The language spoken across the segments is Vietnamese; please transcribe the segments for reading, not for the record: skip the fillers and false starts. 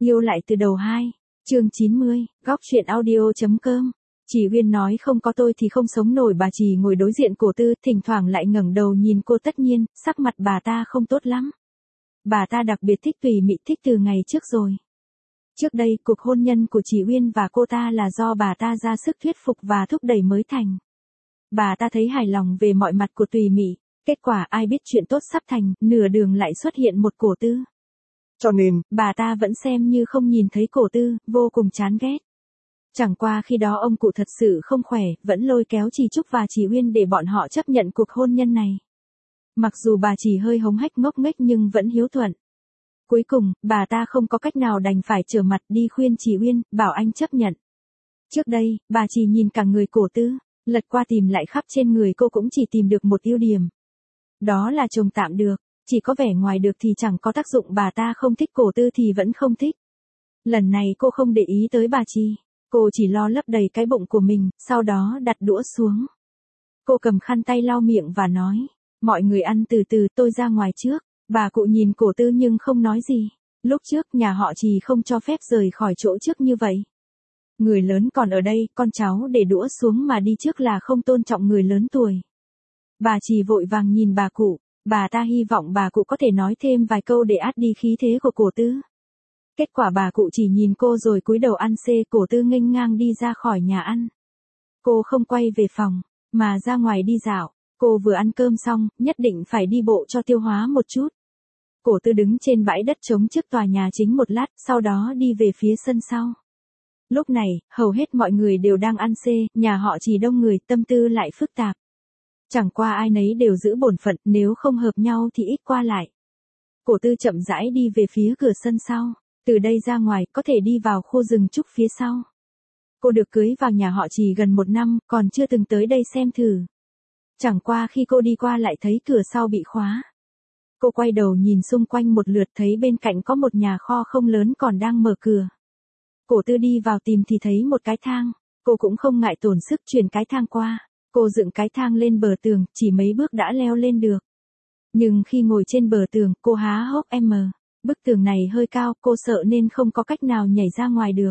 Yêu lại từ đầu 2, chương 90, góc truyện audio.com. Chỉ Uyên nói không có tôi thì không sống nổi. Bà Chỉ ngồi đối diện Cổ Tư, thỉnh thoảng lại ngẩng đầu nhìn cô. Tất nhiên, sắc mặt bà ta không tốt lắm. Bà ta đặc biệt thích Tùy Mị, thích từ ngày trước rồi. Trước đây, cuộc hôn nhân của Chỉ Uyên và cô ta là do bà ta ra sức thuyết phục và thúc đẩy mới thành. Bà ta thấy hài lòng về mọi mặt của Tùy Mị, kết quả ai biết chuyện tốt sắp thành, nửa đường lại xuất hiện một Cổ Tư. Cho nên, bà ta vẫn xem như không nhìn thấy Cổ Tư, vô cùng chán ghét. Chẳng qua khi đó ông cụ thật sự không khỏe, vẫn lôi kéo Chỉ Trúc và Chỉ Uyên để bọn họ chấp nhận cuộc hôn nhân này. Mặc dù bà Chỉ hơi hống hách ngốc nghếch nhưng vẫn hiếu thuận. Cuối cùng, bà ta không có cách nào đành phải trở mặt đi khuyên Chỉ Uyên, bảo anh chấp nhận. Trước đây, bà Chỉ nhìn cả người Cổ Tư, lật qua tìm lại khắp trên người cô cũng chỉ tìm được một ưu điểm. Đó là chồng tạm được, chỉ có vẻ ngoài được thì chẳng có tác dụng. Bà ta không thích Cổ Tư thì vẫn không thích. Lần này cô không để ý tới bà Chỉ, cô chỉ lo lấp đầy cái bụng của mình, sau đó đặt đũa xuống. Cô cầm khăn tay lau miệng và nói, mọi người ăn từ từ, tôi ra ngoài trước. Bà cụ nhìn Cổ Tư nhưng không nói gì. Lúc trước nhà họ Chỉ không cho phép rời khỏi chỗ trước như vậy. Người lớn còn ở đây, con cháu để đũa xuống mà đi trước là không tôn trọng người lớn tuổi. Bà Chỉ vội vàng nhìn bà cụ, bà ta hy vọng bà cụ có thể nói thêm vài câu để át đi khí thế của Cổ Tư. Kết quả bà cụ chỉ nhìn cô rồi cúi đầu ăn xê. Cổ Tư nghênh ngang đi ra khỏi nhà ăn. Cô không quay về phòng, mà ra ngoài đi dạo. Cô vừa ăn cơm xong, nhất định phải đi bộ cho tiêu hóa một chút. Cổ Tư đứng trên bãi đất trống trước tòa nhà chính một lát, sau đó đi về phía sân sau. Lúc này, hầu hết mọi người đều đang ăn xê, nhà họ Chỉ đông người, tâm tư lại phức tạp. Chẳng qua ai nấy đều giữ bổn phận, nếu không hợp nhau thì ít qua lại. Cổ Tư chậm rãi đi về phía cửa sân sau. Từ đây ra ngoài, có thể đi vào khu rừng trúc phía sau. Cô được cưới vào nhà họ Chỉ gần 1 năm, còn chưa từng tới đây xem thử. Chẳng qua khi cô đi qua lại thấy cửa sau bị khóa. Cô quay đầu nhìn xung quanh một lượt, thấy bên cạnh có một nhà kho không lớn còn đang mở cửa. Cổ Tư đi vào tìm thì thấy một cái thang. Cô cũng không ngại tổn sức chuyển cái thang qua. Cô dựng cái thang lên bờ tường, chỉ mấy bước đã leo lên được. Nhưng khi ngồi trên bờ tường, cô há hốc bức tường này hơi cao, cô sợ nên không có cách nào nhảy ra ngoài được.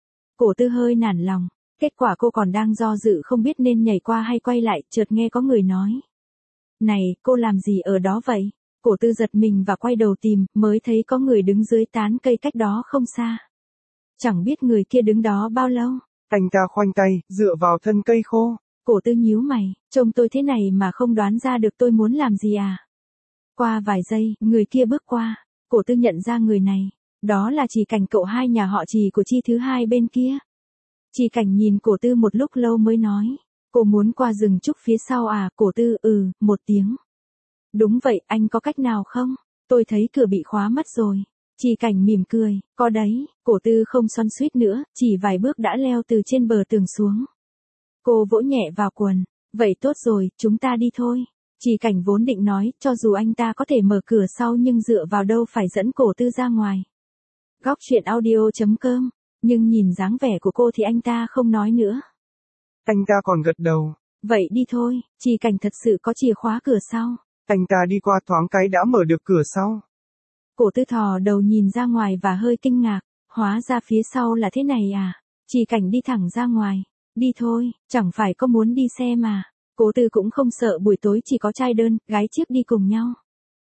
Cổ Tư hơi nản lòng. Kết quả cô còn đang do dự không biết nên nhảy qua hay quay lại, chợt nghe có người nói. Này, cô làm gì ở đó vậy? Cổ Tư giật mình và quay đầu tìm, mới thấy có người đứng dưới tán cây cách đó không xa. Chẳng biết người kia đứng đó bao lâu. Anh ta khoanh tay, dựa vào thân cây khô. Cổ Tư nhíu mày, trông tôi thế này mà không đoán ra được tôi muốn làm gì à? Qua vài giây, người kia bước qua. Cổ Tư nhận ra người này. Đó là Chỉ Cảnh, cậu hai nhà họ Chỉ của Chi thứ hai bên kia. Chỉ Cảnh nhìn Cổ Tư một lúc lâu mới nói. Cô muốn qua rừng trúc phía sau à? Cổ Tư một tiếng. Đúng vậy, anh có cách nào không? Tôi thấy cửa bị khóa mất rồi. Chỉ Cảnh mỉm cười, có đấy. Cổ Tư không xoắn xuýt nữa, chỉ vài bước đã leo từ trên bờ tường xuống. Cô vỗ nhẹ vào quần. Vậy tốt rồi, chúng ta đi thôi. Chỉ Cảnh vốn định nói, cho dù anh ta có thể mở cửa sau nhưng dựa vào đâu phải dẫn Cổ Tư ra ngoài. Góc truyện audio.com. Nhưng nhìn dáng vẻ của cô thì anh ta không nói nữa. Anh ta còn gật đầu. Vậy đi thôi. Chỉ Cảnh thật sự có chìa khóa cửa sau. Anh ta đi qua thoáng cái đã mở được cửa sau. Cổ Tư thò đầu nhìn ra ngoài và hơi kinh ngạc. Hóa ra phía sau là thế này à? Chỉ Cảnh đi thẳng ra ngoài. Đi thôi, chẳng phải có muốn đi xe mà. Cổ Tư cũng không sợ buổi tối chỉ có trai đơn, gái chiếc đi cùng nhau.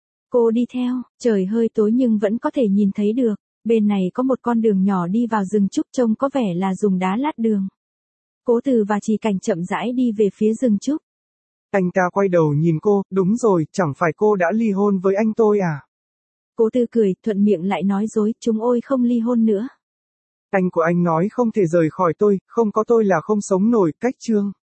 Cô đi theo, trời hơi tối nhưng vẫn có thể nhìn thấy được. Bên này có một con đường nhỏ đi vào rừng trúc, trông có vẻ là dùng đá lát đường. Cổ Tư và Chỉ Cảnh chậm rãi đi về phía rừng trúc. Anh ta quay đầu nhìn cô, đúng rồi, chẳng phải cô đã ly hôn với anh tôi à? Cổ Tư cười, thuận miệng lại nói dối, chúng ôi không ly hôn nữa. Anh của anh nói không thể rời khỏi tôi, không có tôi là không sống nổi. Cách chương